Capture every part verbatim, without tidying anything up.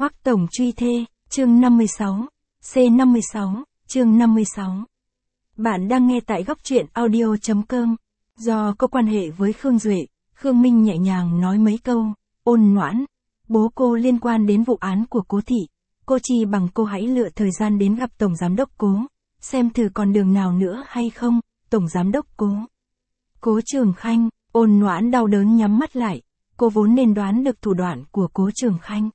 Hoắc Tổng truy thê, chương năm mươi sáu, C năm mươi sáu, chương năm mươi sáu. Bạn đang nghe tại góc truyện audio chấm com. Do có quan hệ với Khương Duệ, Khương Minh nhẹ nhàng nói mấy câu, ôn ngoãn. Bố cô liên quan đến vụ án của Cố Thị. Cô chi bằng cô hãy lựa thời gian đến gặp Tổng Giám đốc Cố. Xem thử còn đường nào nữa hay không, Tổng Giám đốc Cố. Cố Trường Khanh, ôn ngoãn đau đớn nhắm mắt lại. Cô vốn nên đoán được thủ đoạn của Cố Trường Khanh.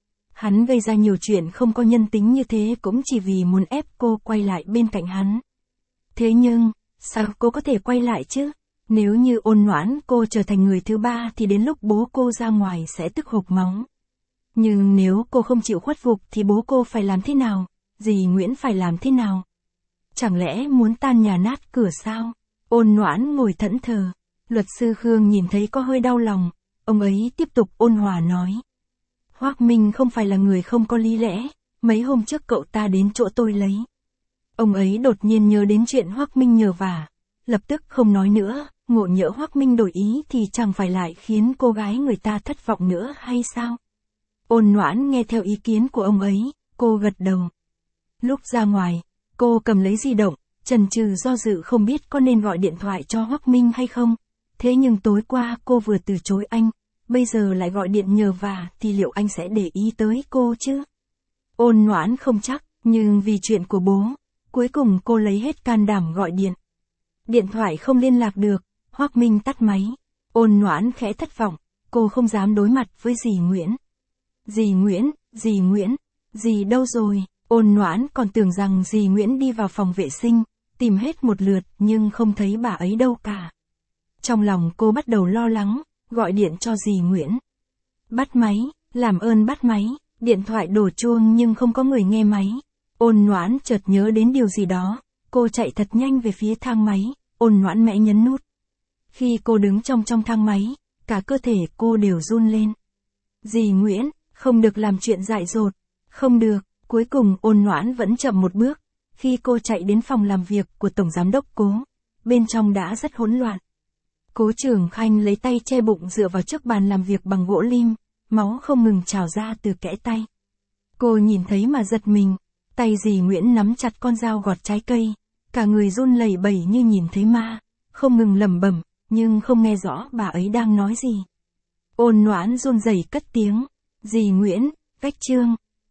Hắn gây ra nhiều chuyện không có nhân tính như thế cũng chỉ vì muốn ép cô quay lại bên cạnh hắn. Thế nhưng, sao cô có thể quay lại chứ? Nếu như ôn ngoãn cô trở thành người thứ ba thì đến lúc bố cô ra ngoài sẽ tức hộc máu. Nhưng nếu cô không chịu khuất phục thì bố cô phải làm thế nào? Dì Nguyễn phải làm thế nào? Chẳng lẽ muốn tan nhà nát cửa sao? Ôn ngoãn ngồi thẫn thờ. Luật sư Khương nhìn thấy có hơi đau lòng. Ông ấy tiếp tục ôn hòa nói. Hoắc Minh không phải là người không có lý lẽ. Mấy hôm trước cậu ta đến chỗ tôi lấy. Ông ấy đột nhiên nhớ đến chuyện Hoắc Minh nhờ vả. Lập tức không nói nữa. Ngộ nhỡ Hoắc Minh đổi ý thì chẳng phải lại khiến cô gái người ta thất vọng nữa hay sao? Ôn ngoãn nghe theo ý kiến của ông ấy, cô gật đầu. Lúc ra ngoài, cô cầm lấy di động, chần chừ do dự không biết có nên gọi điện thoại cho Hoắc Minh hay không. Thế nhưng tối qua cô vừa từ chối anh, bây giờ lại gọi điện nhờ vả thì liệu anh sẽ để ý tới cô chứ? Ôn ngoãn không chắc, nhưng vì chuyện của bố, cuối cùng cô lấy hết can đảm gọi điện. Điện thoại không liên lạc được, Hoắc Minh tắt máy. Ôn ngoãn khẽ thất vọng, cô không dám đối mặt với dì Nguyễn. Dì Nguyễn, dì Nguyễn, dì đâu rồi? Ôn ngoãn còn tưởng rằng dì Nguyễn đi vào phòng vệ sinh, tìm hết một lượt nhưng không thấy bà ấy đâu cả. Trong lòng cô bắt đầu lo lắng, gọi điện cho dì Nguyễn. Bắt máy, làm ơn bắt máy, điện thoại đổ chuông nhưng không có người nghe máy. Ôn ngoãn chợt nhớ đến điều gì đó, cô chạy thật nhanh về phía thang máy, ôn ngoãn mẽ nhấn nút. Khi cô đứng trong trong thang máy, cả cơ thể cô đều run lên. Dì Nguyễn, không được làm chuyện dại dột, không được, cuối cùng ôn ngoãn vẫn chậm một bước. Khi cô chạy đến phòng làm việc của Tổng Giám đốc Cố, bên trong đã rất hỗn loạn. Cố Trường Khanh lấy tay che bụng dựa vào trước bàn làm việc bằng gỗ lim, máu không ngừng trào ra từ kẽ tay. Cô nhìn thấy mà giật mình, tay dì Nguyễn nắm chặt con dao gọt trái cây, cả người run lẩy bẩy như nhìn thấy ma, không ngừng lẩm bẩm, nhưng không nghe rõ bà ấy đang nói gì. Ôn ngoãn run rẩy cất tiếng, dì Nguyễn, vách chương,